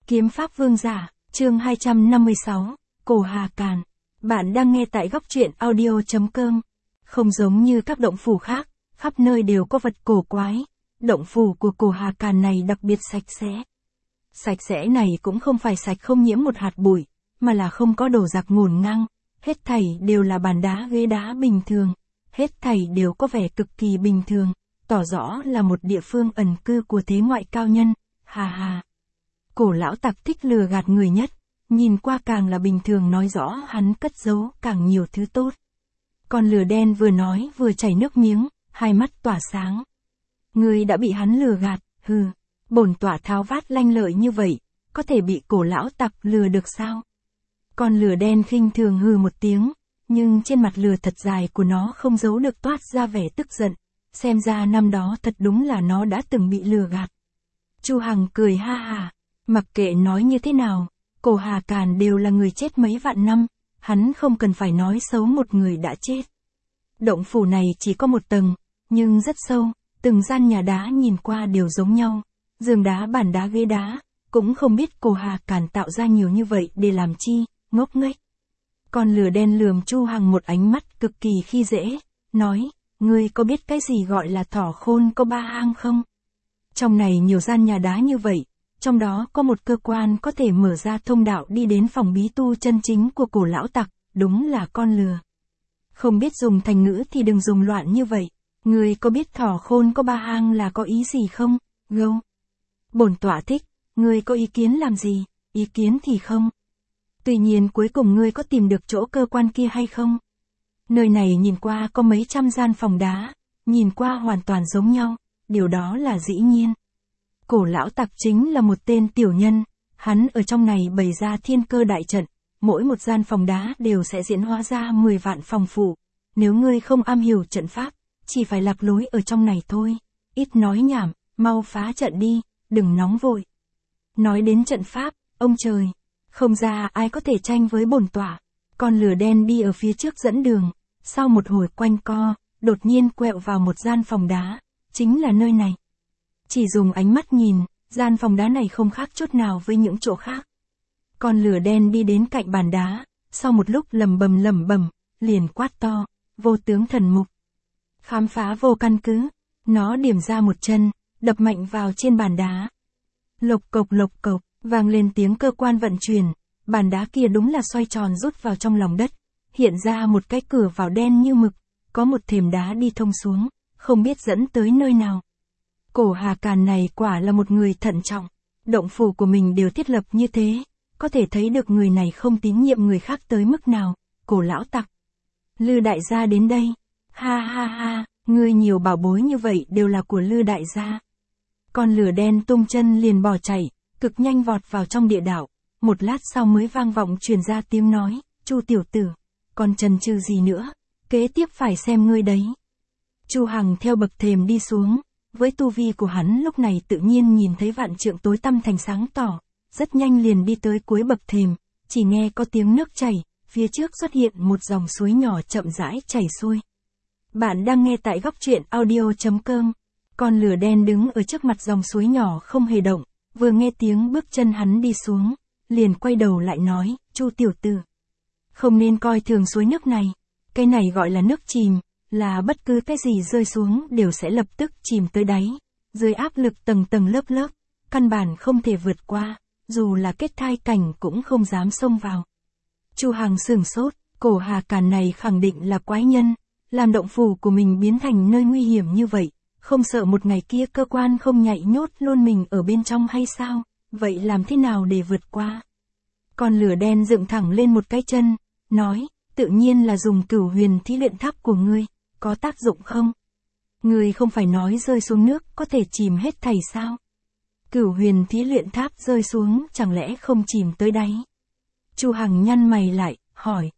Kiếm pháp vương giả, chương 256, Cổ Hà Càn. Bạn đang nghe tại góc truyện audio.com. Không giống như các động phủ khác, khắp nơi đều có vật cổ quái. Động phủ của Cổ Hà Càn này đặc biệt sạch sẽ. Sạch sẽ này cũng không phải sạch không nhiễm một hạt bụi, mà là không có đồ giặc ngổn ngang. Hết thảy đều là bàn đá ghế đá bình thường. Hết thảy đều có vẻ cực kỳ bình thường, tỏ rõ là một địa phương ẩn cư của thế ngoại cao nhân. Hà hà. Cổ lão tặc thích lừa gạt người nhất, nhìn qua càng là bình thường nói rõ hắn cất giấu càng nhiều thứ tốt. Con lừa đen vừa nói vừa chảy nước miếng, hai mắt tỏa sáng. Ngươi đã bị hắn lừa gạt, hừ, bổn tọa tháo vát lanh lợi như vậy, có thể bị cổ lão tặc lừa được sao? Con lừa đen khinh thường hừ một tiếng, nhưng trên mặt lừa thật dài của nó không giấu được toát ra vẻ tức giận, xem ra năm đó thật đúng là nó đã từng bị lừa gạt. Chu Hằng cười ha hà. Mặc kệ nói như thế nào, Cổ Hà Càn đều là người chết mấy vạn năm, hắn không cần phải nói xấu một người đã chết. Động phủ này chỉ có một tầng, nhưng rất sâu, từng gian nhà đá nhìn qua đều giống nhau, giường đá bàn đá ghế đá, cũng không biết Cổ Hà Càn tạo ra nhiều như vậy để làm chi, ngốc nghếch. Con lừa đen lườm Chu Hằng một ánh mắt cực kỳ khi dễ, nói, ngươi có biết cái gì gọi là thỏ khôn có ba hang không? Trong này nhiều gian nhà đá như vậy, trong đó có một cơ quan có thể mở ra thông đạo đi đến phòng bí tu chân chính của cổ lão tặc, đúng là con lừa. Không biết dùng thành ngữ thì đừng dùng loạn như vậy, ngươi có biết thỏ khôn có ba hang là có ý gì không? Gâu. Bổn tọa thích, ngươi có ý kiến làm gì? Ý kiến thì không. Tuy nhiên cuối cùng ngươi có tìm được chỗ cơ quan kia hay không? Nơi này nhìn qua có mấy trăm gian phòng đá, nhìn qua hoàn toàn giống nhau, điều đó là dĩ nhiên. Cổ lão tặc chính là một tên tiểu nhân, hắn ở trong này bày ra thiên cơ đại trận, mỗi một gian phòng đá đều sẽ diễn hóa ra 10 vạn phòng phủ. Nếu ngươi không am hiểu trận pháp, chỉ phải lạc lối ở trong này thôi. Ít nói nhảm, mau phá trận đi, đừng nóng vội. Nói đến trận pháp, ông trời, không ra ai có thể tranh với bổn tọa. Con lừa đen đi ở phía trước dẫn đường, sau một hồi quanh co, đột nhiên quẹo vào một gian phòng đá, chính là nơi này. Chỉ dùng ánh mắt nhìn, gian phòng đá này không khác chút nào với những chỗ khác. Con lửa đen đi đến cạnh bàn đá, sau một lúc lẩm bẩm, liền quát to, vô tướng thần mục. Khám phá vô căn cứ, nó điểm ra một chân, đập mạnh vào trên bàn đá. Lộc cộc, vang lên tiếng cơ quan vận chuyển, bàn đá kia đúng là xoay tròn rút vào trong lòng đất, hiện ra một cái cửa vào đen như mực, có một thềm đá đi thông xuống, không biết dẫn tới nơi nào. Cổ Hà Càn này quả là một người thận trọng, động phủ của mình đều thiết lập như thế, có thể thấy được người này không tín nhiệm người khác tới mức nào. Cổ lão tặc. Lư đại gia đến đây. Ha ha ha, ngươi nhiều bảo bối như vậy đều là của Lư đại gia. Con lửa đen tung chân liền bỏ chạy, cực nhanh vọt vào trong địa đạo, một lát sau mới vang vọng truyền ra tiếng nói, Chu tiểu tử, còn chần chừ gì nữa, kế tiếp phải xem ngươi đấy. Chu Hằng theo bậc thềm đi xuống. Với tu vi của hắn lúc này tự nhiên nhìn thấy vạn trượng tối tăm thành sáng tỏ, rất nhanh liền đi tới cuối bậc thềm, chỉ nghe có tiếng nước chảy, phía trước xuất hiện một dòng suối nhỏ chậm rãi chảy xuôi. Bạn đang nghe tại góc truyện audio.com. Con lửa đen đứng ở trước mặt dòng suối nhỏ không hề động, vừa nghe tiếng bước chân hắn đi xuống, liền quay đầu lại nói, Chu tiểu tử, không nên coi thường suối nước này, cái này gọi là nước chìm. Là bất cứ cái gì rơi xuống đều sẽ lập tức chìm tới đáy, dưới áp lực tầng tầng lớp, căn bản không thể vượt qua, dù là kết thai cảnh cũng không dám xông vào. Chu Hằng sửng sốt, Cổ Hà Càn này khẳng định là quái nhân, làm động phủ của mình biến thành nơi nguy hiểm như vậy, không sợ một ngày kia cơ quan không nhảy nhốt luôn mình ở bên trong hay sao, vậy làm thế nào để vượt qua? Con lửa đen dựng thẳng lên một cái chân, nói, tự nhiên là dùng Cửu Huyền Thí Luyện Tháp của ngươi. Có tác dụng không? Ngươi không phải nói rơi xuống nước có thể chìm hết thảy sao? Cửu Huyền Thí Luyện Tháp rơi xuống chẳng lẽ không chìm tới đáy? Chu Hằng nhăn mày lại, hỏi,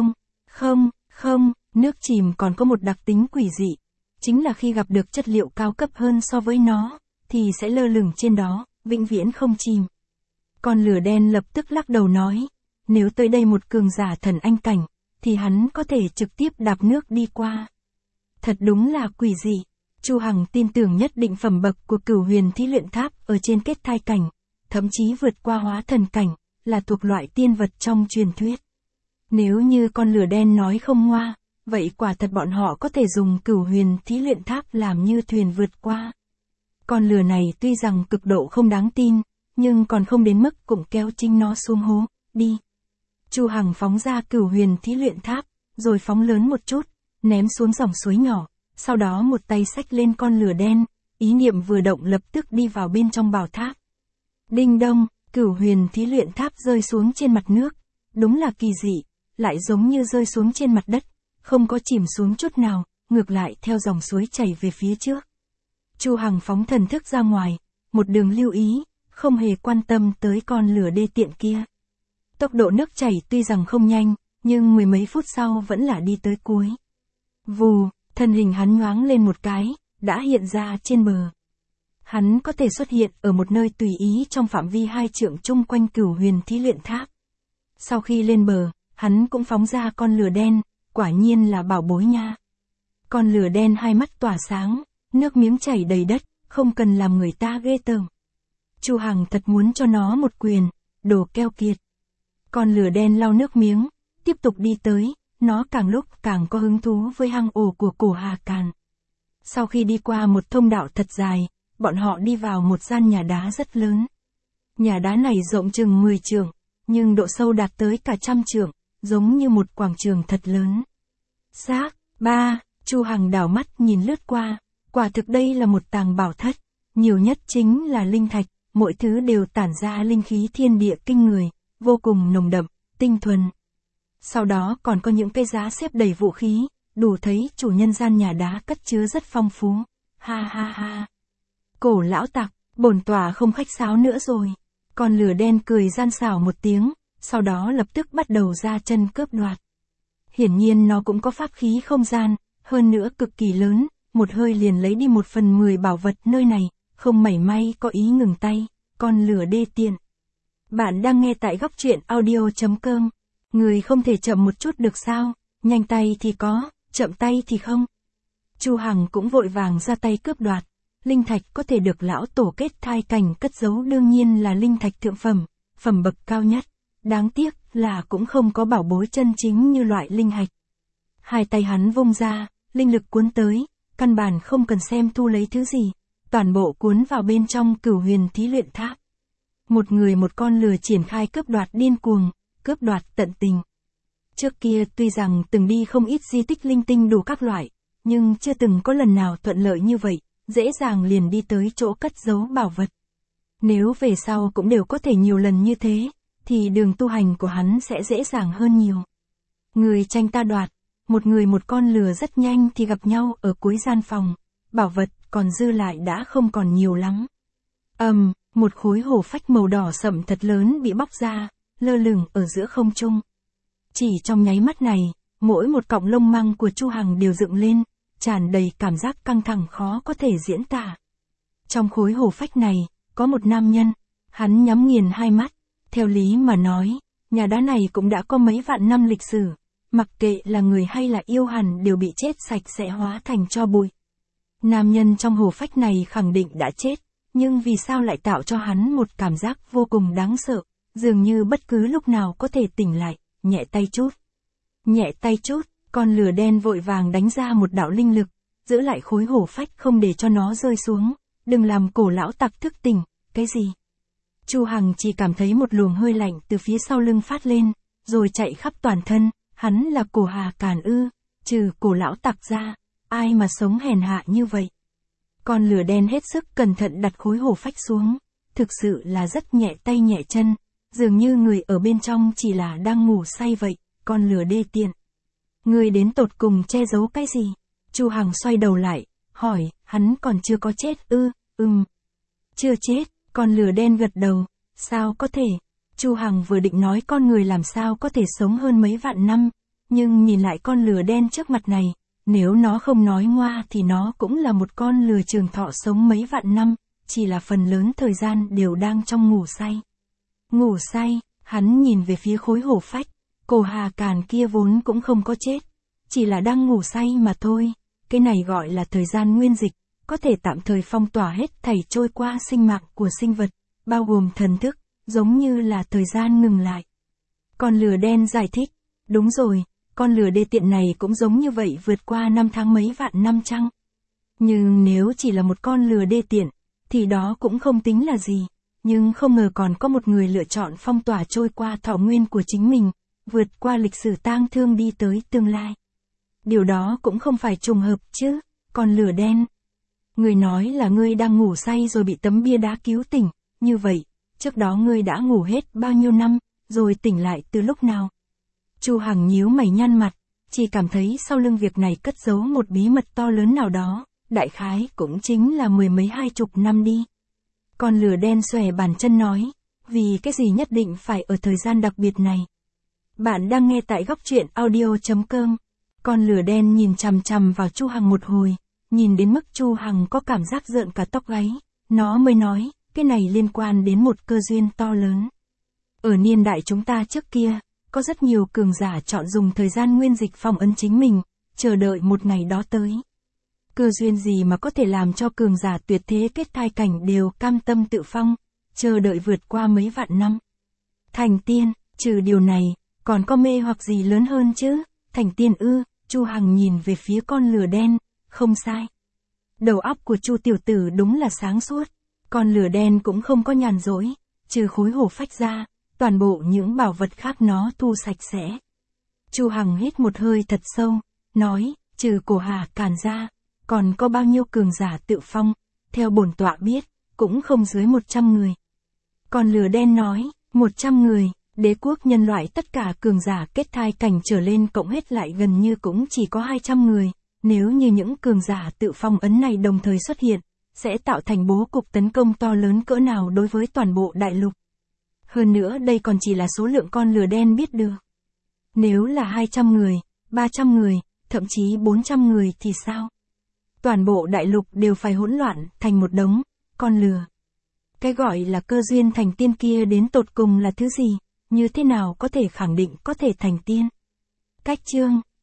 không, nước chìm còn có một đặc tính quỷ dị. Chính là khi gặp được chất liệu cao cấp hơn so với nó, thì sẽ lơ lửng trên đó, vĩnh viễn không chìm. Con lửa đen lập tức lắc đầu nói, nếu tới đây một cường giả thần anh cảnh, thì hắn có thể trực tiếp đạp nước đi qua. Thật đúng là quỷ dị. Chu Hằng tin tưởng nhất định phẩm bậc của Cửu Huyền Thí Luyện Tháp ở trên kết thai cảnh, thậm chí vượt qua hóa thần cảnh, là thuộc loại tiên vật trong truyền thuyết. Nếu như con lửa đen nói không ngoa, vậy quả thật bọn họ có thể dùng Cửu Huyền Thí Luyện Tháp làm như thuyền vượt qua. Con lửa này tuy rằng cực độ không đáng tin, nhưng còn không đến mức cũng kéo chính nó xuống hố, đi. Chu Hằng phóng ra Cửu Huyền Thí Luyện Tháp, rồi phóng lớn một chút, ném xuống dòng suối nhỏ, sau đó một tay xách lên con lửa đen, ý niệm vừa động lập tức đi vào bên trong bảo tháp. Đinh đông, Cửu Huyền Thí Luyện Tháp rơi xuống trên mặt nước, đúng là kỳ dị, lại giống như rơi xuống trên mặt đất, không có chìm xuống chút nào, ngược lại theo dòng suối chảy về phía trước. Chu Hằng phóng thần thức ra ngoài, một đường lưu ý, không hề quan tâm tới con lửa đê tiện kia. Tốc độ nước chảy tuy rằng không nhanh, nhưng mười mấy phút sau vẫn là đi tới cuối. Vù, thân hình hắn nhoáng lên một cái, đã hiện ra trên bờ. Hắn có thể xuất hiện ở một nơi tùy ý trong phạm vi 2 trượng chung quanh Cửu Huyền Thí Luyện Tháp. Sau khi lên bờ, hắn cũng phóng ra con lửa đen, quả nhiên là bảo bối nha. Con lửa đen hai mắt tỏa sáng, nước miếng chảy đầy đất, không cần làm người ta ghê tởm. Chu Hằng thật muốn cho nó một quyền, đồ keo kiệt. Con lửa đen lau nước miếng, tiếp tục đi tới, nó càng lúc càng có hứng thú với hang ổ của Cổ Hà Càn. Sau khi đi qua một thông đạo thật dài, bọn họ đi vào một gian nhà đá rất lớn. Nhà đá này rộng chừng 10 trượng, nhưng độ sâu đạt tới cả 100 trượng, giống như một quảng trường thật lớn. Xác, Chu Hằng đảo mắt nhìn lướt qua, quả thực đây là một tàng bảo thất, nhiều nhất chính là linh thạch, mỗi thứ đều tản ra linh khí thiên địa kinh người, vô cùng nồng đậm, tinh thuần. Sau đó còn có những cái giá xếp đầy vũ khí, đủ thấy chủ nhân gian nhà đá cất chứa rất phong phú. Ha ha ha. Cổ lão tặc, bổn tòa không khách sáo nữa rồi. Con lửa đen cười gian xảo một tiếng, sau đó lập tức bắt đầu ra chân cướp đoạt. Hiển nhiên nó cũng có pháp khí không gian, hơn nữa cực kỳ lớn, một hơi liền lấy đi 1/10 bảo vật nơi này, không mảy may có ý ngừng tay, con lửa đê tiện. Bạn đang nghe tại góc truyện audio.com. Người không thể chậm một chút được sao, nhanh tay thì có, chậm tay thì không. Chu Hằng cũng vội vàng ra tay cướp đoạt. Linh thạch có thể được lão tổ kết thai cảnh cất giấu đương nhiên là linh thạch thượng phẩm, phẩm bậc cao nhất. Đáng tiếc là cũng không có bảo bối chân chính như loại linh hạch. Hai tay hắn vung ra, linh lực cuốn tới, căn bản không cần xem thu lấy thứ gì, toàn bộ cuốn vào bên trong Cửu Huyền Thí Luyện Tháp. Một người một con lừa triển khai cướp đoạt điên cuồng, cướp đoạt tận tình. Trước kia tuy rằng từng đi không ít di tích linh tinh đủ các loại, nhưng chưa từng có lần nào thuận lợi như vậy, dễ dàng liền đi tới chỗ cất giấu bảo vật. Nếu về sau cũng đều có thể nhiều lần như thế, thì đường tu hành của hắn sẽ dễ dàng hơn nhiều. Người tranh ta đoạt, một người một con lừa rất nhanh thì gặp nhau ở cuối gian phòng, bảo vật còn dư lại đã không còn nhiều lắm. Một khối hổ phách màu đỏ sậm thật lớn bị bóc ra, lơ lửng ở giữa không trung. Chỉ trong nháy mắt này, mỗi một cọng lông măng của Chu Hằng đều dựng lên, tràn đầy cảm giác căng thẳng khó có thể diễn tả. Trong khối hổ phách này, có một nam nhân, hắn nhắm nghiền hai mắt, theo lý mà nói, nhà đá này cũng đã có mấy vạn năm lịch sử, mặc kệ là người hay là yêu hẳn đều bị chết sạch sẽ hóa thành tro bụi. Nam nhân trong hổ phách này khẳng định đã chết, nhưng vì sao lại tạo cho hắn một cảm giác vô cùng đáng sợ, dường như bất cứ lúc nào có thể tỉnh lại, nhẹ tay chút. Nhẹ tay chút, con lửa đen vội vàng đánh ra một đạo linh lực, giữ lại khối hổ phách không để cho nó rơi xuống, đừng làm cổ lão tặc thức tỉnh, cái gì? Chu Hằng chỉ cảm thấy một luồng hơi lạnh từ phía sau lưng phát lên, rồi chạy khắp toàn thân, hắn là Cổ Hà Càn ư, trừ cổ lão tặc ra, ai mà sống hèn hạ như vậy. Con lửa đen hết sức cẩn thận đặt khối hổ phách xuống, thực sự là rất nhẹ tay nhẹ chân, dường như người ở bên trong chỉ là đang ngủ say vậy, con lửa đê tiện. Người đến tột cùng che giấu cái gì? Chu Hằng xoay đầu lại, hỏi, hắn còn chưa có chết ư? Chưa chết, con lửa đen gật đầu, sao có thể? Chu Hằng vừa định nói con người làm sao có thể sống hơn mấy vạn năm, nhưng nhìn lại con lửa đen trước mặt này, nếu nó không nói ngoa thì nó cũng là một con lừa trường thọ sống mấy vạn năm, chỉ là phần lớn thời gian đều đang trong ngủ say. Ngủ say, hắn nhìn về phía khối hổ phách, Cổ Hà Càn kia vốn cũng không có chết, chỉ là đang ngủ say mà thôi, cái này gọi là thời gian nguyên dịch, có thể tạm thời phong tỏa hết thảy trôi qua sinh mạng của sinh vật, bao gồm thần thức, giống như là thời gian ngừng lại. Con lửa đen giải thích, đúng rồi, con lửa đê tiện này cũng giống như vậy vượt qua năm tháng mấy vạn năm chăng? Nhưng nếu chỉ là một con lửa đê tiện, thì đó cũng không tính là gì. Nhưng không ngờ còn có một người lựa chọn phong tỏa trôi qua thọ nguyên của chính mình, vượt qua lịch sử tang thương đi tới tương lai. Điều đó cũng không phải trùng hợp chứ, con lửa đen. Ngươi nói là ngươi đang ngủ say rồi bị tấm bia đá cứu tỉnh, như vậy, trước đó ngươi đã ngủ hết bao nhiêu năm, rồi tỉnh lại từ lúc nào? Chu Hằng nhíu mày nhăn mặt, chỉ cảm thấy sau lưng việc này cất giấu một bí mật to lớn nào đó, đại khái cũng chính là 10 mấy 20 năm đi. Con lửa đen xòe bàn chân nói, vì cái gì nhất định phải ở thời gian đặc biệt này. Bạn đang nghe tại góc truyện audio.com. Con lửa đen nhìn chằm chằm vào Chu Hằng một hồi, nhìn đến mức Chu Hằng có cảm giác rợn cả tóc gáy, nó mới nói, cái này liên quan đến một cơ duyên to lớn. Ở niên đại chúng ta trước kia, có rất nhiều cường giả chọn dùng thời gian nguyên dịch phong ấn chính mình, chờ đợi một ngày đó tới. Cơ duyên gì mà có thể làm cho cường giả tuyệt thế kết thai cảnh đều cam tâm tự phong, chờ đợi vượt qua mấy vạn năm. Thành tiên, trừ điều này, còn có mê hoặc gì lớn hơn chứ? Thành tiên ư? Chu Hằng nhìn về phía con lửa đen, không sai. Đầu óc của Chu tiểu tử đúng là sáng suốt, con lửa đen cũng không có nhàn rỗi, trừ khối hổ phách ra, toàn bộ những bảo vật khác nó thu sạch sẽ. Chu Hằng hít một hơi thật sâu, nói, trừ Cổ Hà Càn ra, còn có bao nhiêu cường giả tự phong, theo bổn tọa biết, cũng không dưới 100 người. Con lửa đen nói, 100 người, đế quốc nhân loại tất cả cường giả kết thai cảnh trở lên cộng hết lại gần như cũng chỉ có 200 người, nếu như những cường giả tự phong ấn này đồng thời xuất hiện, sẽ tạo thành bố cục tấn công to lớn cỡ nào đối với toàn bộ đại lục. Hơn nữa đây còn chỉ là số lượng con lửa đen biết được. Nếu là 200 người, 300 người, thậm chí 400 người thì sao? Toàn bộ đại lục đều phải hỗn loạn thành một đống con lừa. Cái gọi là cơ duyên thành tiên kia đến tột cùng là thứ gì, như thế nào có thể khẳng định có thể thành tiên? Cách chương